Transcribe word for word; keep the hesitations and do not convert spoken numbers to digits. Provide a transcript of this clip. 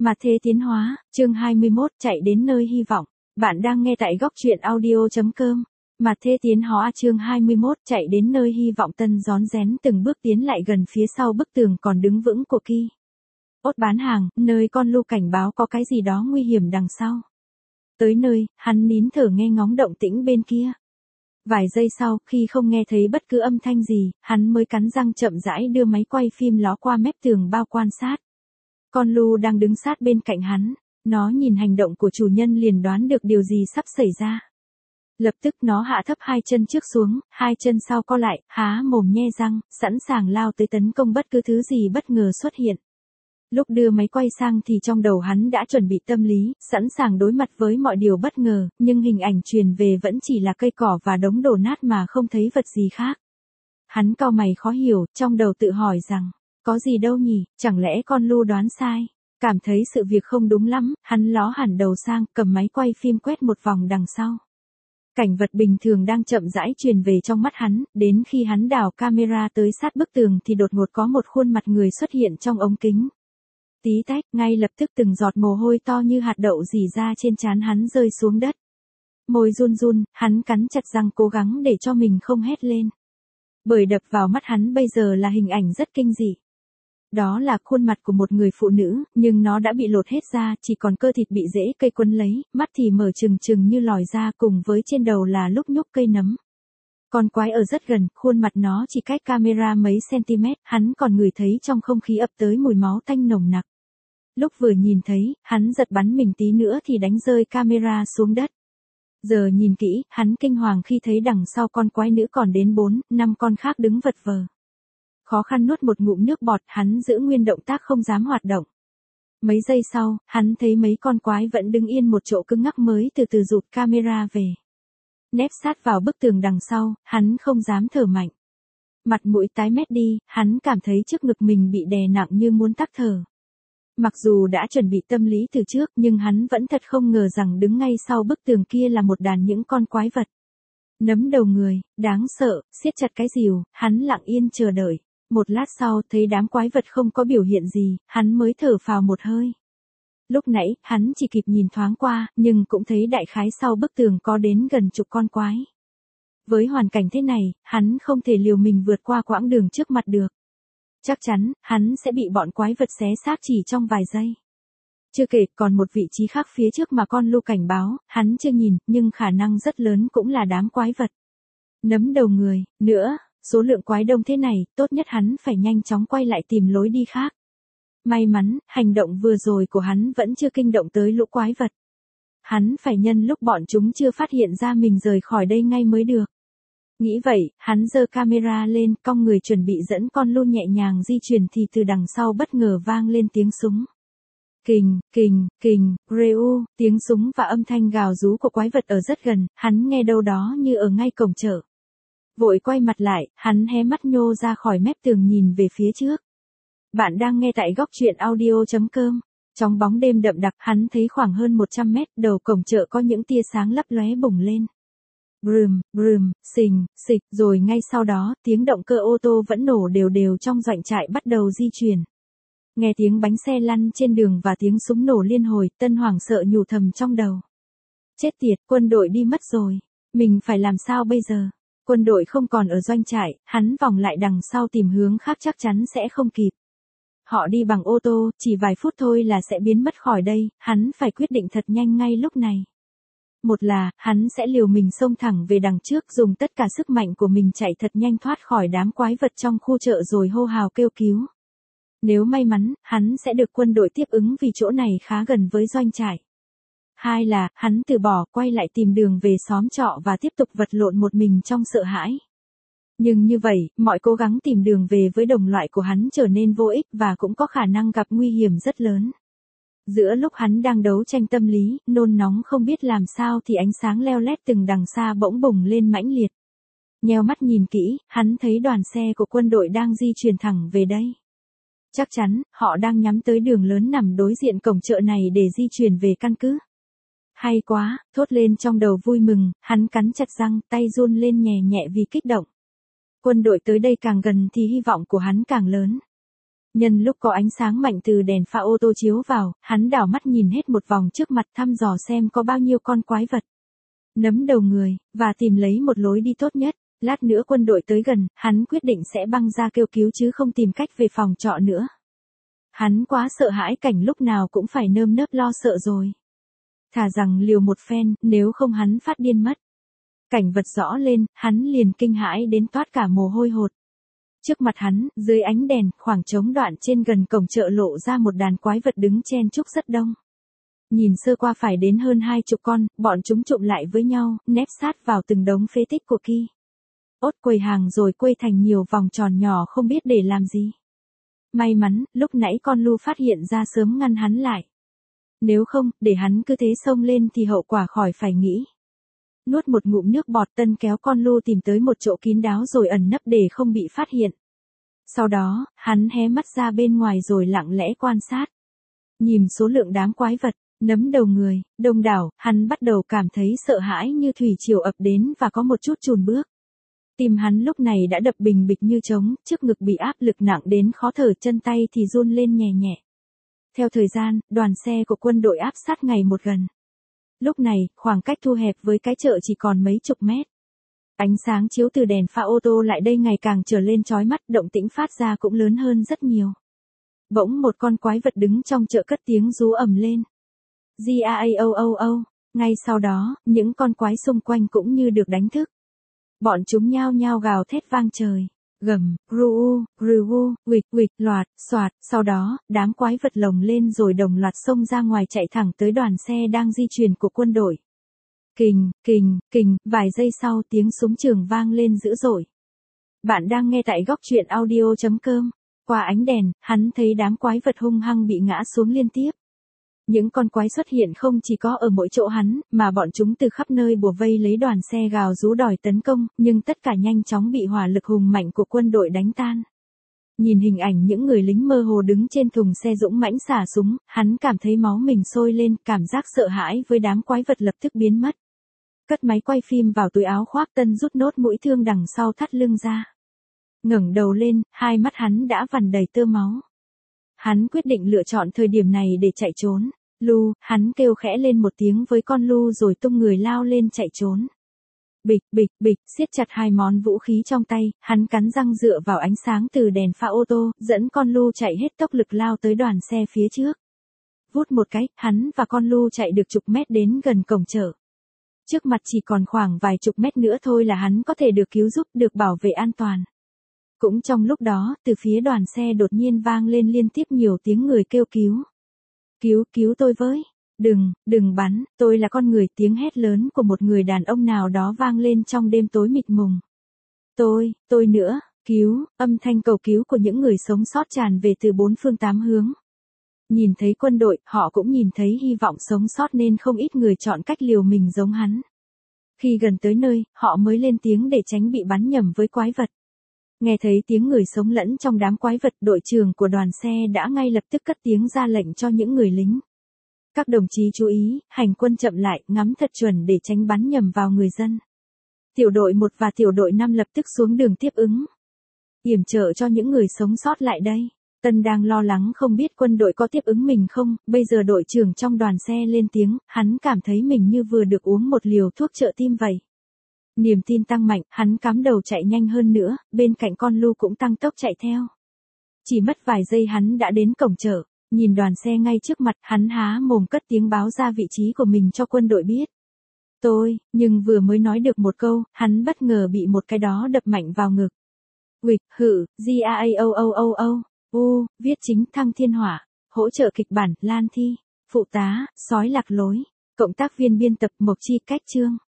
Mà thế tiến hóa, chương hai mươi mốt, chạy đến nơi hy vọng. Bạn đang nghe tại góc truyện audio.com. Mà thế tiến hóa chương hai mươi mốt, chạy đến nơi hy vọng. Tân rón rén từng bước tiến lại gần phía sau bức tường còn đứng vững của Ki. Ốt bán hàng, nơi con Lu cảnh báo có cái gì đó nguy hiểm đằng sau. Tới nơi, hắn nín thở nghe ngóng động tĩnh bên kia. Vài giây sau, khi không nghe thấy bất cứ âm thanh gì, hắn mới cắn răng chậm rãi đưa máy quay phim ló qua mép tường bao quan sát. Con Lu đang đứng sát bên cạnh hắn, nó nhìn hành động của chủ nhân liền đoán được điều gì sắp xảy ra. Lập tức nó hạ thấp hai chân trước xuống, hai chân sau co lại, há mồm nhe răng, sẵn sàng lao tới tấn công bất cứ thứ gì bất ngờ xuất hiện. Lúc đưa máy quay sang thì trong đầu hắn đã chuẩn bị tâm lý, sẵn sàng đối mặt với mọi điều bất ngờ, nhưng hình ảnh truyền về vẫn chỉ là cây cỏ và đống đổ nát mà không thấy vật gì khác. Hắn cau mày khó hiểu, trong đầu tự hỏi rằng, có gì đâu nhỉ, chẳng lẽ con Lu đoán sai? Cảm thấy sự việc không đúng lắm, hắn ló hẳn đầu sang, cầm máy quay phim quét một vòng đằng sau. Cảnh vật bình thường đang chậm rãi truyền về trong mắt hắn, đến khi hắn đảo camera tới sát bức tường thì đột ngột có một khuôn mặt người xuất hiện trong ống kính. Tí tách, ngay lập tức từng giọt mồ hôi to như hạt đậu rỉ ra trên trán hắn rơi xuống đất. Môi run run, hắn cắn chặt răng cố gắng để cho mình không hét lên. Bởi đập vào mắt hắn bây giờ là hình ảnh rất kinh dị. Đó là khuôn mặt của một người phụ nữ, nhưng nó đã bị lột hết ra, chỉ còn cơ thịt bị rễ cây quấn lấy, mắt thì mở trừng trừng như lòi ra cùng với trên đầu là lúc nhúc cây nấm. Con quái ở rất gần, khuôn mặt nó chỉ cách camera mấy cm, hắn còn ngửi thấy trong không khí ập tới mùi máu tanh nồng nặc. Lúc vừa nhìn thấy, hắn giật bắn mình tí nữa thì đánh rơi camera xuống đất. Giờ nhìn kỹ, hắn kinh hoàng khi thấy đằng sau con quái nữ còn đến bốn, năm con khác đứng vật vờ. Khó khăn nuốt một ngụm nước bọt, hắn giữ nguyên động tác không dám hoạt động. Mấy giây sau, hắn thấy mấy con quái vẫn đứng yên một chỗ cứng ngắc mới từ từ rụt camera về. Nép sát vào bức tường đằng sau, hắn không dám thở mạnh. Mặt mũi tái mét đi, hắn cảm thấy trước ngực mình bị đè nặng như muốn tắc thở. Mặc dù đã chuẩn bị tâm lý từ trước nhưng hắn vẫn thật không ngờ rằng đứng ngay sau bức tường kia là một đàn những con quái vật. Nấm đầu người, đáng sợ, siết chặt cái rìu, hắn lặng yên chờ đợi. Một lát sau thấy đám quái vật không có biểu hiện gì, hắn mới thở phào một hơi. Lúc nãy, hắn chỉ kịp nhìn thoáng qua, nhưng cũng thấy đại khái sau bức tường có đến gần chục con quái. Với hoàn cảnh thế này, hắn không thể liều mình vượt qua quãng đường trước mặt được. Chắc chắn, hắn sẽ bị bọn quái vật xé xác chỉ trong vài giây. Chưa kể, còn một vị trí khác phía trước mà con Lu cảnh báo, hắn chưa nhìn, nhưng khả năng rất lớn cũng là đám quái vật. Nấm đầu người, nữa, số lượng quái đông thế này, tốt nhất hắn phải nhanh chóng quay lại tìm lối đi khác. May mắn, hành động vừa rồi của hắn vẫn chưa kinh động tới lũ quái vật. Hắn phải nhân lúc bọn chúng chưa phát hiện ra mình rời khỏi đây ngay mới được. Nghĩ vậy, hắn giơ camera lên, cong người chuẩn bị dẫn con Lu nhẹ nhàng di chuyển thì từ đằng sau bất ngờ vang lên tiếng súng. Kình, kình, kình, reu, tiếng súng và âm thanh gào rú của quái vật ở rất gần, hắn nghe đâu đó như ở ngay cổng chợ. Vội quay mặt lại, hắn hé mắt nhô ra khỏi mép tường nhìn về phía trước. Bạn đang nghe tại góc truyện audio.com. Trong bóng đêm đậm đặc, hắn thấy khoảng hơn một trăm mét đầu cổng chợ có những tia sáng lấp lóe bùng lên. Brum, brum, xình, xịch, rồi ngay sau đó, tiếng động cơ ô tô vẫn nổ đều đều trong doanh trại bắt đầu di chuyển. Nghe tiếng bánh xe lăn trên đường và tiếng súng nổ liên hồi, Tân hoảng sợ nhủ thầm trong đầu. Chết tiệt, quân đội đi mất rồi. Mình phải làm sao bây giờ? Quân đội không còn ở doanh trại, hắn vòng lại đằng sau tìm hướng khác chắc chắn sẽ không kịp. Họ đi bằng ô tô, chỉ vài phút thôi là sẽ biến mất khỏi đây, hắn phải quyết định thật nhanh ngay lúc này. Một là, hắn sẽ liều mình xông thẳng về đằng trước dùng tất cả sức mạnh của mình chạy thật nhanh thoát khỏi đám quái vật trong khu chợ rồi hô hào kêu cứu. Nếu may mắn, hắn sẽ được quân đội tiếp ứng vì chỗ này khá gần với doanh trại. Hai là, hắn từ bỏ quay lại tìm đường về xóm trọ và tiếp tục vật lộn một mình trong sợ hãi. Nhưng như vậy, mọi cố gắng tìm đường về với đồng loại của hắn trở nên vô ích và cũng có khả năng gặp nguy hiểm rất lớn. Giữa lúc hắn đang đấu tranh tâm lý, nôn nóng không biết làm sao thì ánh sáng leo lét từng đằng xa bỗng bùng lên mãnh liệt. Nheo mắt nhìn kỹ, hắn thấy đoàn xe của quân đội đang di chuyển thẳng về đây. Chắc chắn, họ đang nhắm tới đường lớn nằm đối diện cổng chợ này để di chuyển về căn cứ. Hay quá, thốt lên trong đầu vui mừng, hắn cắn chặt răng, tay run lên nhẹ nhẹ vì kích động. Quân đội tới đây càng gần thì hy vọng của hắn càng lớn. Nhân lúc có ánh sáng mạnh từ đèn pha ô tô chiếu vào, hắn đảo mắt nhìn hết một vòng trước mặt thăm dò xem có bao nhiêu con quái vật. Nấm đầu người, và tìm lấy một lối đi tốt nhất. Lát nữa quân đội tới gần, hắn quyết định sẽ băng ra kêu cứu chứ không tìm cách về phòng trọ nữa. Hắn quá sợ hãi cảnh lúc nào cũng phải nơm nớp lo sợ rồi. Thà rằng liều một phen, nếu không hắn phát điên mất. Cảnh vật rõ lên, hắn liền kinh hãi đến toát cả mồ hôi hột. Trước mặt hắn, dưới ánh đèn, khoảng trống đoạn trên gần cổng chợ lộ ra một đàn quái vật đứng chen chúc rất đông. Nhìn sơ qua phải đến hơn hai chục con, bọn chúng trụm lại với nhau, nép sát vào từng đống phế tích của Ki. Ốt quầy hàng rồi quây thành nhiều vòng tròn nhỏ không biết để làm gì. May mắn, lúc nãy con Lu phát hiện ra sớm ngăn hắn lại. Nếu không, để hắn cứ thế xông lên thì hậu quả khỏi phải nghĩ. Nuốt một ngụm nước bọt, Tân kéo con Lu tìm tới một chỗ kín đáo rồi ẩn nấp để không bị phát hiện. Sau đó, hắn hé mắt ra bên ngoài rồi lặng lẽ quan sát. Nhìn số lượng đám quái vật, nấm đầu người, đông đảo, hắn bắt đầu cảm thấy sợ hãi như thủy triều ập đến và có một chút chùn bước. Tim hắn lúc này đã đập bình bịch như trống, trước ngực bị áp lực nặng đến khó thở, chân tay thì run lên nhẹ nhẹ. Theo thời gian, đoàn xe của quân đội áp sát ngày một gần. Lúc này, khoảng cách thu hẹp với cái chợ chỉ còn mấy chục mét. Ánh sáng chiếu từ đèn pha ô tô lại đây ngày càng trở lên chói mắt, động tĩnh phát ra cũng lớn hơn rất nhiều. Bỗng một con quái vật đứng trong chợ cất tiếng rú ầm lên. G-A-A-O-O-O. Ngay sau đó, những con quái xung quanh cũng như được đánh thức. Bọn chúng nhao nhao gào thét vang trời. Gầm, ru, ru, huỵch, huỵch, loạt, xoạt, sau đó, đám quái vật lồng lên rồi đồng loạt xông ra ngoài chạy thẳng tới đoàn xe đang di chuyển của quân đội. Kình, kình, kình, vài giây sau tiếng súng trường vang lên dữ dội. Bạn đang nghe tại góc truyện audio chấm com. Qua ánh đèn, hắn thấy đám quái vật hung hăng bị ngã xuống liên tiếp. Những con quái xuất hiện không chỉ có ở mỗi chỗ hắn, mà bọn chúng từ khắp nơi bủa vây lấy đoàn xe gào rú đòi tấn công, nhưng tất cả nhanh chóng bị hỏa lực hùng mạnh của quân đội đánh tan. Nhìn hình ảnh những người lính mơ hồ đứng trên thùng xe dũng mãnh xả súng, hắn cảm thấy máu mình sôi lên, cảm giác sợ hãi với đám quái vật lập tức biến mất. Cất máy quay phim vào túi áo khoác, Tân rút nốt mũi thương đằng sau thắt lưng ra. Ngẩng đầu lên, hai mắt hắn đã vằn đầy tơ máu. Hắn quyết định lựa chọn thời điểm này để chạy trốn. Lu, hắn kêu khẽ lên một tiếng với con Lu rồi tung người lao lên chạy trốn. Bịch, bịch, bịch, siết chặt hai món vũ khí trong tay, hắn cắn răng dựa vào ánh sáng từ đèn pha ô tô, dẫn con Lu chạy hết tốc lực lao tới đoàn xe phía trước. Vút một cái, hắn và con Lu chạy được chục mét đến gần cổng chợ. Trước mặt chỉ còn khoảng vài chục mét nữa thôi là hắn có thể được cứu giúp, được bảo vệ an toàn. Cũng trong lúc đó, từ phía đoàn xe đột nhiên vang lên liên tiếp nhiều tiếng người kêu cứu. Cứu, cứu tôi với. Đừng, đừng bắn, tôi là con người. Tiếng hét lớn của một người đàn ông nào đó vang lên trong đêm tối mịt mùng. Tôi, tôi nữa, cứu, âm thanh cầu cứu của những người sống sót tràn về từ bốn phương tám hướng. Nhìn thấy quân đội, họ cũng nhìn thấy hy vọng sống sót nên không ít người chọn cách liều mình giống hắn. Khi gần tới nơi, họ mới lên tiếng để tránh bị bắn nhầm với quái vật. Nghe thấy tiếng người sống lẫn trong đám quái vật, đội trưởng của đoàn xe đã ngay lập tức cất tiếng ra lệnh cho những người lính. Các đồng chí chú ý, hành quân chậm lại, ngắm thật chuẩn để tránh bắn nhầm vào người dân. Tiểu đội một và tiểu đội năm lập tức xuống đường tiếp ứng. Yểm trợ cho những người sống sót lại đây. Tân đang lo lắng không biết quân đội có tiếp ứng mình không, bây giờ đội trưởng trong đoàn xe lên tiếng, hắn cảm thấy mình như vừa được uống một liều thuốc trợ tim vậy. Niềm tin tăng mạnh, hắn cắm đầu chạy nhanh hơn nữa, bên cạnh con Lu cũng tăng tốc chạy theo. Chỉ mất vài giây hắn đã đến cổng chợ, nhìn đoàn xe ngay trước mặt, hắn há mồm cất tiếng báo ra vị trí của mình cho quân đội biết. Tôi, nhưng vừa mới nói được một câu, hắn bất ngờ bị một cái đó đập mạnh vào ngực. Huỵch, hự, G-A-A-O-O-O-O, U, viết chính Thăng Thiên Hỏa, hỗ trợ kịch bản, Lan Thi, phụ tá, sói lạc lối, cộng tác viên biên tập Mộc Chi, cách chương.